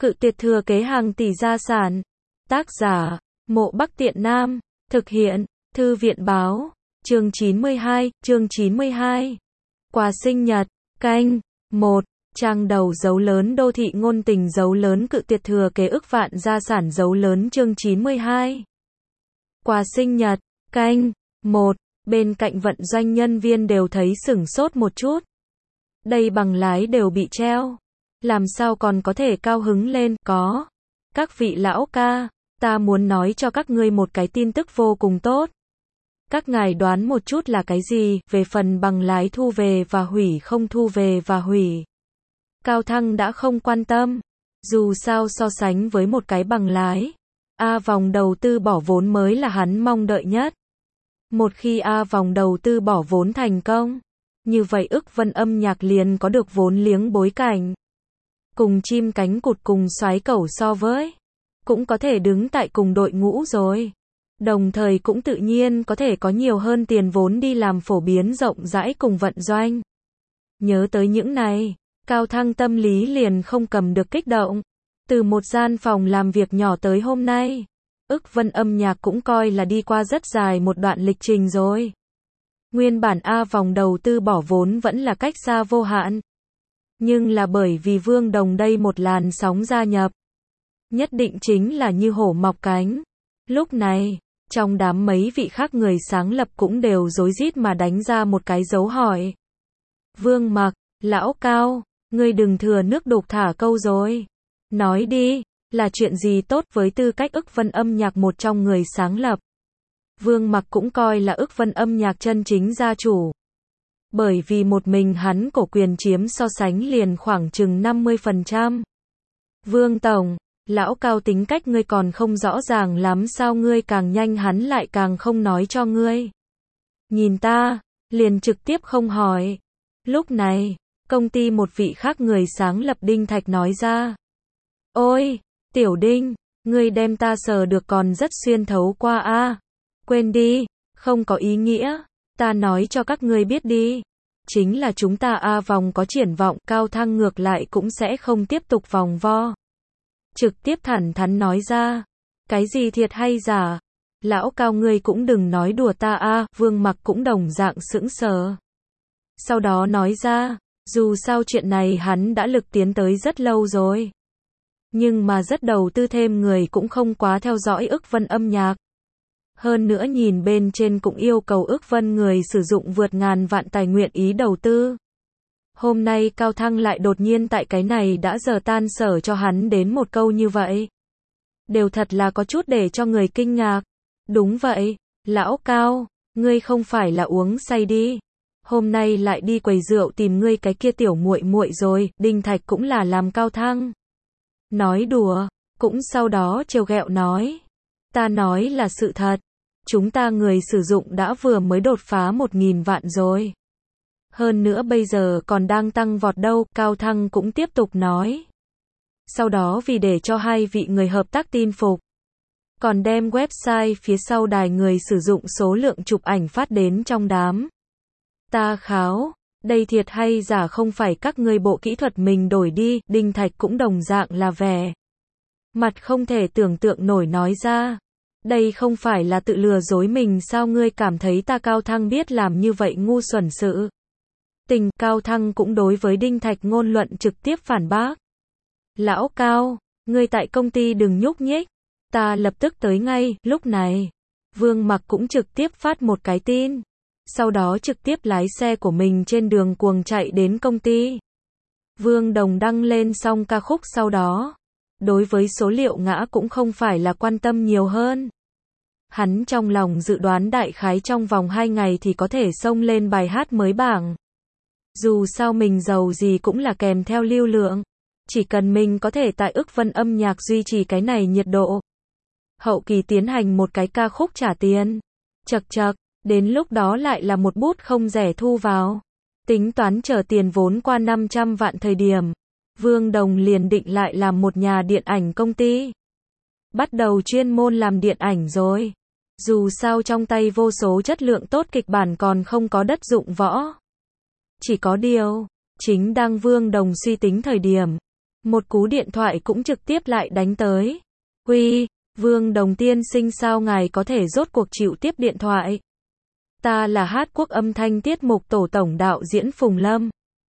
Cự tuyệt thừa kế hàng tỷ gia sản. Tác giả, Mộ Bắc Tiện Nam. Thực hiện, Thư viện báo. Chương 92. Quà sinh nhật, canh, 1. Trang đầu dấu lớn đô thị ngôn tình dấu lớn cự tuyệt thừa kế ức vạn gia sản dấu lớn chương 92. Quà sinh nhật, canh, 1. Bên cạnh vận doanh nhân viên đều thấy sửng sốt một chút. Đây bằng lái đều bị treo. Làm sao còn có thể cao hứng lên, có. Các vị lão ca, ta muốn nói cho các ngươi một cái tin tức vô cùng tốt. Các ngài đoán một chút là cái gì, về phần bằng lái thu về và hủy không thu về và hủy. Cao Thăng đã không quan tâm. Dù sao so sánh với một cái bằng lái, vòng đầu tư bỏ vốn mới là hắn mong đợi nhất. Một khi vòng đầu tư bỏ vốn thành công, như vậy ức vân âm nhạc liền có được vốn liếng bối cảnh. Cùng chim cánh cụt cùng soái cẩu so với, cũng có thể đứng tại cùng đội ngũ rồi. Đồng thời cũng tự nhiên có thể có nhiều hơn tiền vốn đi làm phổ biến rộng rãi cùng vận doanh. Nhớ tới những này, Cao Thăng tâm lý liền không cầm được kích động. Từ một gian phòng làm việc nhỏ tới hôm nay, ức vân âm nhạc cũng coi là đi qua rất dài một đoạn lịch trình rồi. Nguyên bản vòng đầu tư bỏ vốn vẫn là cách xa vô hạn. Nhưng là bởi vì Vương Đồng đây một làn sóng gia nhập, nhất định chính là như hổ mọc cánh. Lúc này, trong đám mấy vị khác người sáng lập cũng đều rối rít mà đánh ra một cái dấu hỏi. Vương Mặc, lão Cao, ngươi đừng thừa nước đục thả câu rồi. Nói đi, là chuyện gì tốt với tư cách ức vân âm nhạc một trong người sáng lập. Vương Mặc cũng coi là ức vân âm nhạc chân chính gia chủ. Bởi vì một mình hắn cổ quyền chiếm so sánh liền khoảng chừng 50%. Vương Tổng, lão Cao tính cách ngươi còn không rõ ràng lắm sao ngươi càng nhanh hắn lại càng không nói cho ngươi. Nhìn ta, liền trực tiếp không hỏi. Lúc này, công ty một vị khác người sáng lập Đinh Thạch nói ra. Ôi, Tiểu Đinh, ngươi đem ta sờ được còn rất xuyên thấu qua Quên đi, không có ý nghĩa, ta nói cho các ngươi biết đi. Chính là chúng ta vòng có triển vọng, Cao Thăng ngược lại cũng sẽ không tiếp tục vòng vo. Trực tiếp thẳng thắn nói ra. Cái gì thiệt hay giả? Lão Cao ngươi cũng đừng nói đùa ta Vương Mặc cũng đồng dạng sững sờ. Sau đó nói ra, dù sao chuyện này hắn đã lực tiến tới rất lâu rồi. Nhưng mà rất đầu tư thêm người cũng không quá theo dõi ức vân âm nhạc. Hơn nữa nhìn bên trên cũng yêu cầu ức vân người sử dụng vượt ngàn vạn tài nguyện ý đầu tư. Hôm nay Cao Thăng lại đột nhiên tại cái này đã giờ tan sở cho hắn đến một câu như vậy. Đều thật là có chút để cho người kinh ngạc. Đúng vậy, lão Cao, ngươi không phải là uống say đi. Hôm nay lại đi quầy rượu tìm ngươi cái kia tiểu muội muội rồi, Đinh Thạch cũng là làm Cao Thăng. Nói đùa, cũng sau đó trêu ghẹo nói. Ta nói là sự thật. Chúng ta người sử dụng đã vừa mới đột phá 1.000 vạn rồi. Hơn nữa bây giờ còn đang tăng vọt đâu, Cao Thăng cũng tiếp tục nói. Sau đó vì để cho hai vị người hợp tác tin phục, còn đem website phía sau đài người sử dụng số lượng chụp ảnh phát đến trong đám. Ta kháo, đây thiệt hay giả không phải các ngươi bộ kỹ thuật mình đổi đi, Đinh Thạch cũng đồng dạng là vẻ mặt không thể tưởng tượng nổi nói ra. Đây không phải là tự lừa dối mình sao ngươi cảm thấy ta Cao Thăng biết làm như vậy ngu xuẩn sự. Tình Cao Thăng cũng đối với Đinh Thạch ngôn luận trực tiếp phản bác. Lão Cao, ngươi tại công ty đừng nhúc nhích. Ta lập tức tới ngay, lúc này. Vương Mặc cũng trực tiếp phát một cái tin. Sau đó trực tiếp lái xe của mình trên đường cuồng chạy đến công ty. Vương Đồng đăng lên xong ca khúc sau đó. Đối với số liệu ngã cũng không phải là quan tâm nhiều hơn. Hắn trong lòng dự đoán đại khái trong vòng 2 ngày thì có thể xông lên bài hát mới bảng. Dù sao mình giàu gì cũng là kèm theo lưu lượng. Chỉ cần mình có thể tại ức vân âm nhạc duy trì cái này nhiệt độ. Hậu kỳ tiến hành một cái ca khúc trả tiền. Chật chật, đến lúc đó lại là một bút không rẻ thu vào. Tính toán chờ tiền vốn qua 500 vạn thời điểm. Vương Đồng liền định lại làm một nhà điện ảnh công ty. Bắt đầu chuyên môn làm điện ảnh rồi. Dù sao trong tay vô số chất lượng tốt kịch bản còn không có đất dụng võ. Chỉ có điều, chính đang Vương Đồng suy tính thời điểm. Một cú điện thoại cũng trực tiếp lại đánh tới. Uy, Vương Đồng tiên sinh sao ngài có thể rốt cuộc chịu tiếp điện thoại? Ta là Hát Quốc âm thanh tiết mục tổ tổng đạo diễn Phùng Lâm.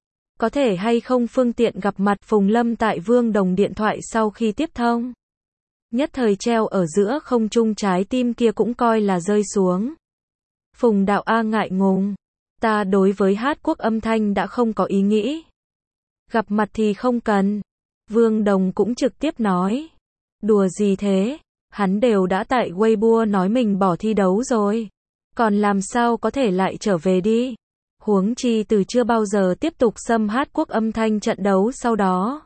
Có thể hay không phương tiện gặp mặt Phùng Lâm tại Vương Đồng điện thoại sau khi tiếp thông. Nhất thời treo ở giữa không trung trái tim kia cũng coi là rơi xuống. Phùng đạo A ngại ngùng. Ta đối với Hát Quốc âm thanh đã không có ý nghĩ. Gặp mặt thì không cần. Vương Đồng cũng trực tiếp nói. Đùa gì thế? Hắn đều đã tại Weibo nói mình bỏ thi đấu rồi. Còn làm sao có thể lại trở về đi? Huống chi từ chưa bao giờ tiếp tục xâm Hát Quốc âm thanh trận đấu sau đó.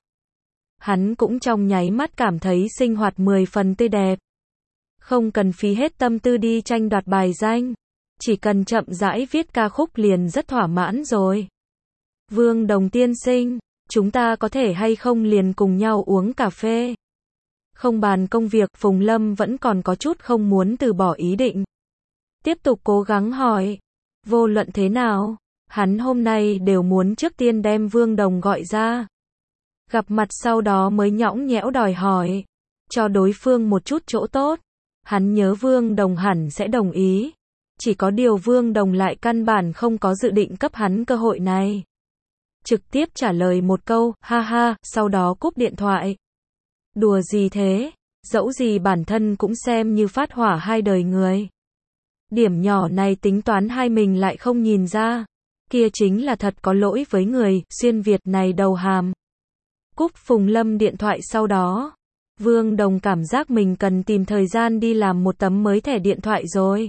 Hắn cũng trong nháy mắt cảm thấy sinh hoạt 10 phần tươi đẹp. Không cần phí hết tâm tư đi tranh đoạt bài danh. Chỉ cần chậm rãi viết ca khúc liền rất thỏa mãn rồi. Vương Đồng tiên sinh, chúng ta có thể hay không liền cùng nhau uống cà phê? Không bàn công việc, Phùng Lâm vẫn còn có chút không muốn từ bỏ ý định. Tiếp tục cố gắng hỏi. Vô luận thế nào, hắn hôm nay đều muốn trước tiên đem Vương Đồng gọi ra. Gặp mặt sau đó mới nhõng nhẽo đòi hỏi. Cho đối phương một chút chỗ tốt. Hắn nhớ Vương Đồng hẳn sẽ đồng ý. Chỉ có điều Vương Đồng lại căn bản không có dự định cấp hắn cơ hội này. Trực tiếp trả lời một câu, ha ha, sau đó cúp điện thoại. Đùa gì thế, dẫu gì bản thân cũng xem như phát hỏa hai đời người. Điểm nhỏ này tính toán hai mình lại không nhìn ra. Kia chính là thật có lỗi với người, xuyên Việt này đầu hàm. Cúp Phùng Lâm điện thoại sau đó. Vương Đồng cảm giác mình cần tìm thời gian đi làm một tấm mới thẻ điện thoại rồi.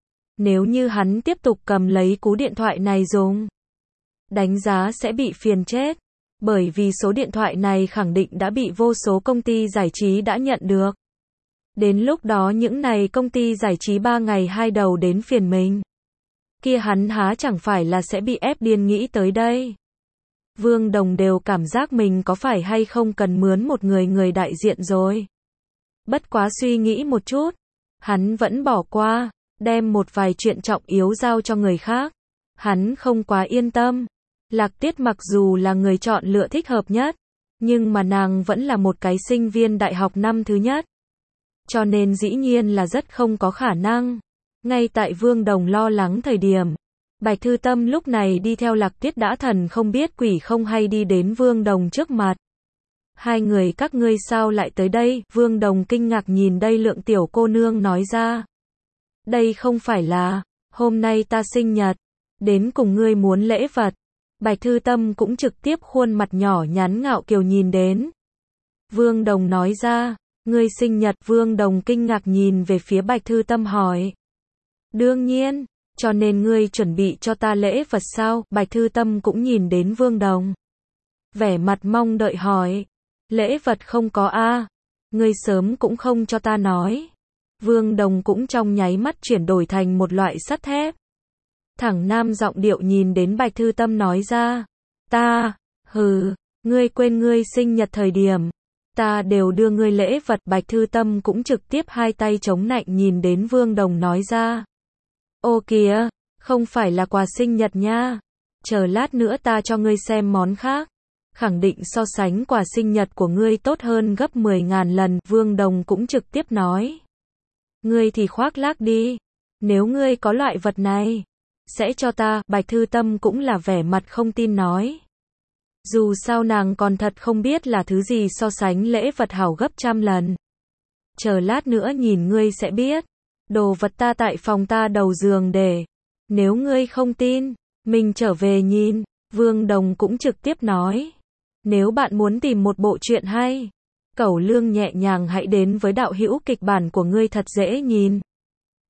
Nếu như hắn tiếp tục cầm lấy cú điện thoại này dùng, đánh giá sẽ bị phiền chết. Bởi vì số điện thoại này khẳng định đã bị vô số công ty giải trí đã nhận được. Đến lúc đó những này công ty giải trí 3 ngày 2 đầu đến phiền mình. Kia hắn há chẳng phải là sẽ bị ép điên nghĩ tới đây. Vương Đồng đều cảm giác mình có phải hay không cần mướn một người đại diện rồi. Bất quá suy nghĩ một chút, hắn vẫn bỏ qua, đem một vài chuyện trọng yếu giao cho người khác. Hắn không quá yên tâm. Lạc Tiết mặc dù là người chọn lựa thích hợp nhất, nhưng mà nàng vẫn là một cái sinh viên đại học năm thứ nhất. Cho nên dĩ nhiên là rất không có khả năng. Ngay tại Vương Đồng lo lắng thời điểm, Bạch Thư Tâm lúc này đi theo Lạc Tiết đã thần không biết quỷ không hay đi đến Vương Đồng trước mặt. Hai người các ngươi sao lại tới đây? Vương Đồng kinh ngạc nhìn đây lượng tiểu cô nương nói ra. Đây không phải là, hôm nay ta sinh nhật, đến cùng ngươi muốn lễ vật. Bạch Thư Tâm cũng trực tiếp khuôn mặt nhỏ nhắn ngạo kiều nhìn đến. Vương Đồng nói ra, ngươi sinh nhật? Vương Đồng kinh ngạc nhìn về phía Bạch Thư Tâm hỏi. Đương nhiên, cho nên ngươi chuẩn bị cho ta lễ vật sao? Bạch Thư Tâm cũng nhìn đến Vương Đồng. Vẻ mặt mong đợi hỏi. Lễ vật không có a, ngươi sớm cũng không cho ta nói. Vương Đồng cũng trong nháy mắt chuyển đổi thành một loại sắt thép. Thẳng nam giọng điệu nhìn đến Bạch Thư Tâm nói ra. Ngươi quên ngươi sinh nhật thời điểm. Ta đều đưa ngươi lễ vật. Bạch Thư Tâm cũng trực tiếp hai tay chống nạnh nhìn đến Vương Đồng nói ra. Ô kìa, không phải là quà sinh nhật nha. Chờ lát nữa ta cho ngươi xem món khác. Khẳng định so sánh quà sinh nhật của ngươi tốt hơn gấp 10.000 lần. Vương Đồng cũng trực tiếp nói. Ngươi thì khoác lác đi. Nếu ngươi có loại vật này, sẽ cho ta. Bạch Thư Tâm cũng là vẻ mặt không tin nói. Dù sao nàng còn thật không biết là thứ gì so sánh lễ vật hảo gấp trăm lần. Chờ lát nữa nhìn ngươi sẽ biết. Đồ vật ta tại phòng ta đầu giường để. Nếu ngươi không tin, mình trở về nhìn. Vương Đồng cũng trực tiếp nói. Nếu bạn muốn tìm một bộ truyện hay, Cẩu Lương nhẹ nhàng hãy đến với đạo hữu kịch bản của ngươi thật dễ nhìn.